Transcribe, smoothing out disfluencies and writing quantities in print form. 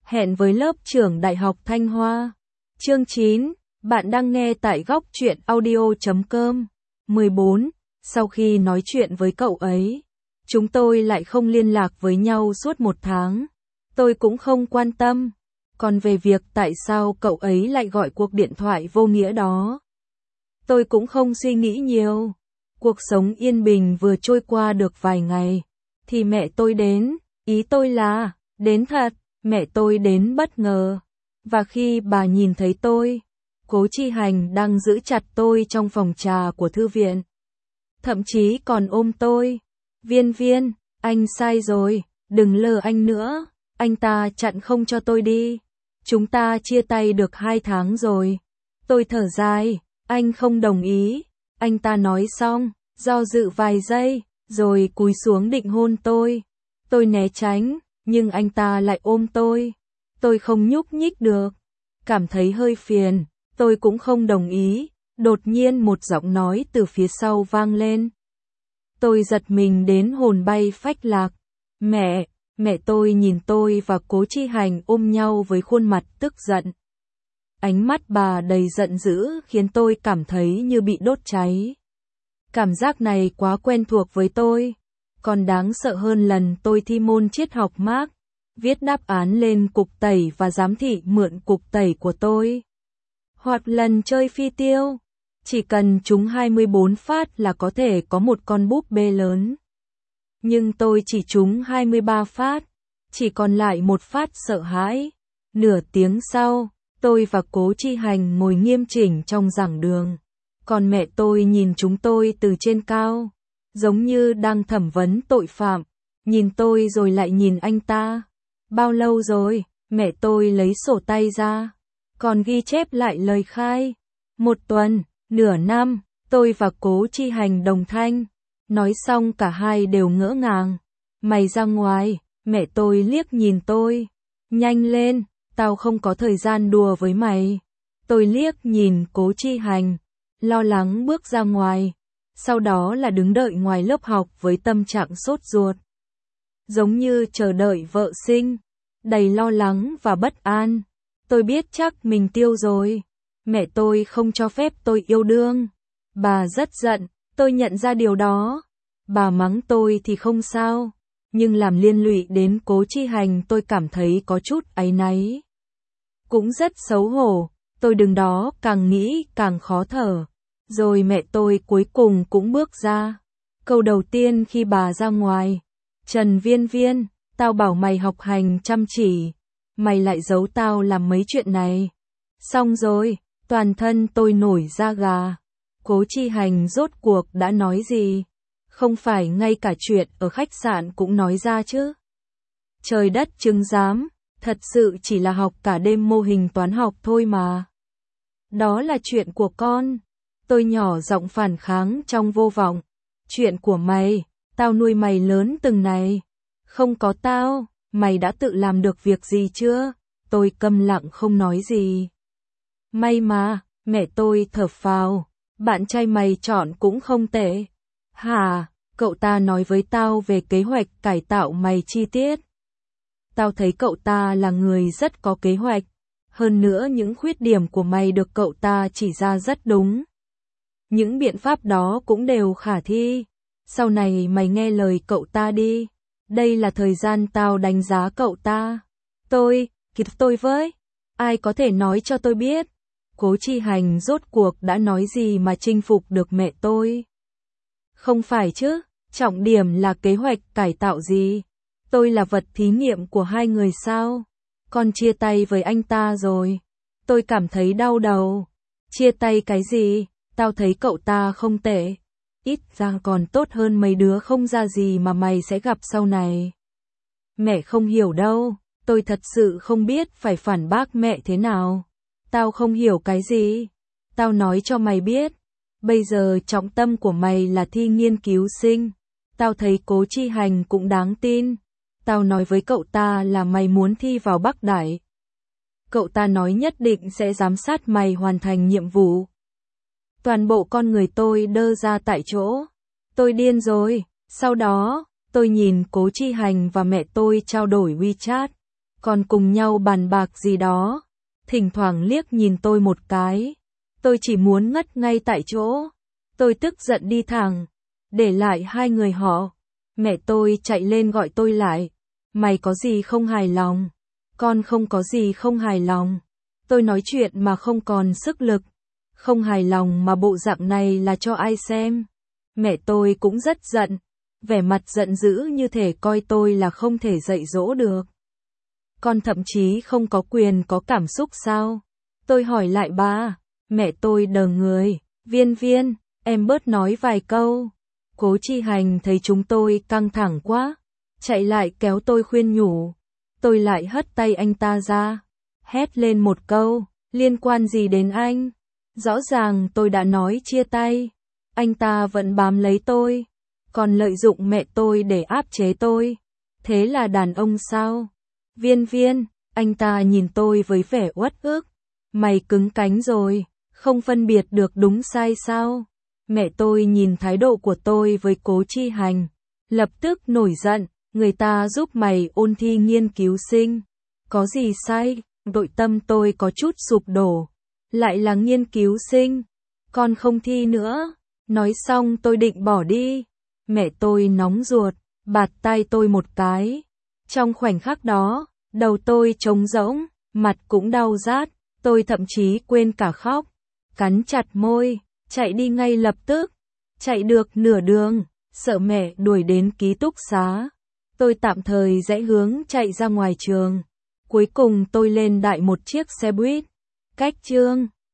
Hẹn với lớp trưởng Đại học Thanh Hoa. Chương 9, bạn đang nghe tại góc truyện audio.com. 14. Sau khi nói chuyện với cậu ấy, chúng tôi lại không liên lạc với nhau suốt 1 tháng. Tôi cũng không quan tâm. Còn về việc tại sao cậu ấy lại gọi cuộc điện thoại vô nghĩa đó, tôi cũng không suy nghĩ nhiều. Cuộc sống yên bình vừa trôi qua được vài ngày, thì mẹ tôi đến, ý tôi là, đến thật, mẹ tôi đến bất ngờ. Và khi bà nhìn thấy tôi, Cố Chi Hành đang giữ chặt tôi trong phòng trà của thư viện. Thậm chí còn ôm tôi. Viên Viên, anh sai rồi, đừng lừa anh nữa, anh ta chặn không cho tôi đi. Chúng ta chia tay được 2 tháng rồi. Tôi thở dài, anh không đồng ý. Anh ta nói xong, do dự vài giây, rồi cúi xuống định hôn tôi. Tôi né tránh, nhưng anh ta lại ôm tôi. Tôi không nhúc nhích được. Cảm thấy hơi phiền, tôi cũng không đồng ý. Đột nhiên một giọng nói từ phía sau vang lên. Tôi giật mình đến hồn bay phách lạc. Mẹ tôi nhìn tôi và Cố Chi Hành ôm nhau với khuôn mặt tức giận. Ánh mắt bà đầy giận dữ khiến tôi cảm thấy như bị đốt cháy. Cảm giác này quá quen thuộc với tôi. Còn đáng sợ hơn lần tôi thi môn triết học Mác, viết đáp án lên cục tẩy và giám thị mượn cục tẩy của tôi. Hoặc lần chơi phi tiêu, chỉ cần trúng 24 phát là có thể có một con búp bê lớn. Nhưng tôi chỉ trúng 23 phát, chỉ còn lại 1 phát sợ hãi. Nửa tiếng sau, tôi và Cố Chi Hành ngồi nghiêm chỉnh trong giảng đường. Còn mẹ tôi nhìn chúng tôi từ trên cao, giống như đang thẩm vấn tội phạm. Nhìn tôi rồi lại nhìn anh ta. Bao lâu rồi? Mẹ tôi lấy sổ tay ra, còn ghi chép lại lời khai. 1 tuần, nửa năm, tôi và Cố Chi Hành đồng thanh. Nói xong cả hai đều ngỡ ngàng. Mày ra ngoài, mẹ tôi liếc nhìn tôi. Nhanh lên, tao không có thời gian đùa với mày. Tôi liếc nhìn Cố Chi Hành, lo lắng bước ra ngoài. Sau đó là đứng đợi ngoài lớp học với tâm trạng sốt ruột. Giống như chờ đợi vợ sinh, đầy lo lắng và bất an. Tôi biết chắc mình tiêu rồi. Mẹ tôi không cho phép tôi yêu đương. Bà rất giận, tôi nhận ra điều đó. Bà mắng tôi thì không sao, nhưng làm liên lụy đến Cố Chi Hành tôi cảm thấy có chút áy náy. Cũng rất xấu hổ, tôi đứng đó càng nghĩ càng khó thở. Rồi mẹ tôi cuối cùng cũng bước ra. Câu đầu tiên khi bà ra ngoài. Trần Viên Viên, tao bảo mày học hành chăm chỉ. Mày lại giấu tao làm mấy chuyện này. Xong rồi, toàn thân tôi nổi da gà. Cố Chi Hành rốt cuộc đã nói gì? Không phải ngay cả chuyện ở khách sạn cũng nói ra chứ? Trời đất chứng giám, thật sự chỉ là học cả đêm mô hình toán học thôi mà. Đó là chuyện của con. Tôi nhỏ giọng phản kháng trong vô vọng. Chuyện của mày, tao nuôi mày lớn từng này. Không có tao, mày đã tự làm được việc gì chưa? Tôi câm lặng không nói gì. May mà, mẹ tôi thở phào. Bạn trai mày chọn cũng không tệ. Hả, cậu ta nói với tao về kế hoạch cải tạo mày chi tiết. Tao thấy cậu ta là người rất có kế hoạch. Hơn nữa những khuyết điểm của mày được cậu ta chỉ ra rất đúng. Những biện pháp đó cũng đều khả thi. Sau này mày nghe lời cậu ta đi. Đây là thời gian tao đánh giá cậu ta. Tôi với. Ai có thể nói cho tôi biết. Cố Chi Hành rốt cuộc đã nói gì mà chinh phục được mẹ tôi? Không phải chứ, trọng điểm là kế hoạch cải tạo gì? Tôi là vật thí nghiệm của hai người sao? Con chia tay với anh ta rồi. Tôi cảm thấy đau đầu. Chia tay cái gì? Tao thấy cậu ta không tệ. Ít ra còn tốt hơn mấy đứa không ra gì mà mày sẽ gặp sau này. Mẹ không hiểu đâu, tôi thật sự không biết phải phản bác mẹ thế nào. Tao không hiểu cái gì? Tao nói cho mày biết. Bây giờ trọng tâm của mày là thi nghiên cứu sinh. Tao thấy Cố Chi Hành cũng đáng tin. Tao nói với cậu ta là mày muốn thi vào Bắc Đại. Cậu ta nói nhất định sẽ giám sát mày hoàn thành nhiệm vụ. Toàn bộ con người tôi đơ ra tại chỗ. Tôi điên rồi. Sau đó, tôi nhìn Cố Chi Hành và mẹ tôi trao đổi WeChat. còn cùng nhau bàn bạc gì đó, thỉnh thoảng liếc nhìn tôi một cái. Tôi chỉ muốn ngất ngay tại chỗ. Tôi tức giận đi thẳng, để lại hai người họ. Mẹ tôi chạy lên gọi tôi lại. Mày có gì không hài lòng? Con không có gì không hài lòng. Tôi nói chuyện mà không còn sức lực. Không hài lòng mà bộ dạng này là cho ai xem? Mẹ tôi cũng rất giận, vẻ mặt giận dữ như thể coi tôi là không thể dạy dỗ được. Con thậm chí không có quyền có cảm xúc sao? Tôi hỏi lại ba. Mẹ tôi đờ người. Viên Viên, em bớt nói vài câu. Cố Chi Hành thấy chúng tôi căng thẳng quá, chạy lại kéo tôi khuyên nhủ. Tôi lại hất tay anh ta ra, hét lên một câu, liên quan gì đến anh? Rõ ràng tôi đã nói chia tay. Anh ta vẫn bám lấy tôi, còn lợi dụng mẹ tôi để áp chế tôi. Thế là đàn ông sao? Viên Viên, anh ta nhìn tôi với vẻ uất ức. Mày cứng cánh rồi, không phân biệt được đúng sai sao? Mẹ tôi nhìn thái độ của tôi với Cố Chi Hành, lập tức nổi giận. Người ta giúp mày ôn thi nghiên cứu sinh, có gì sai? Nội tâm tôi có chút sụp đổ. Lại là nghiên cứu sinh, con không thi nữa. Nói xong tôi định bỏ đi. Mẹ tôi nóng ruột, bạt tay tôi một cái. Trong khoảnh khắc đó, đầu tôi trống rỗng, mặt cũng đau rát. Tôi thậm chí quên cả khóc, cắn chặt môi, chạy đi ngay lập tức. Chạy được nửa đường, sợ mẹ đuổi đến ký túc xá. Tôi tạm thời rẽ hướng chạy ra ngoài trường. Cuối cùng tôi lên đại một chiếc xe buýt. Cách trường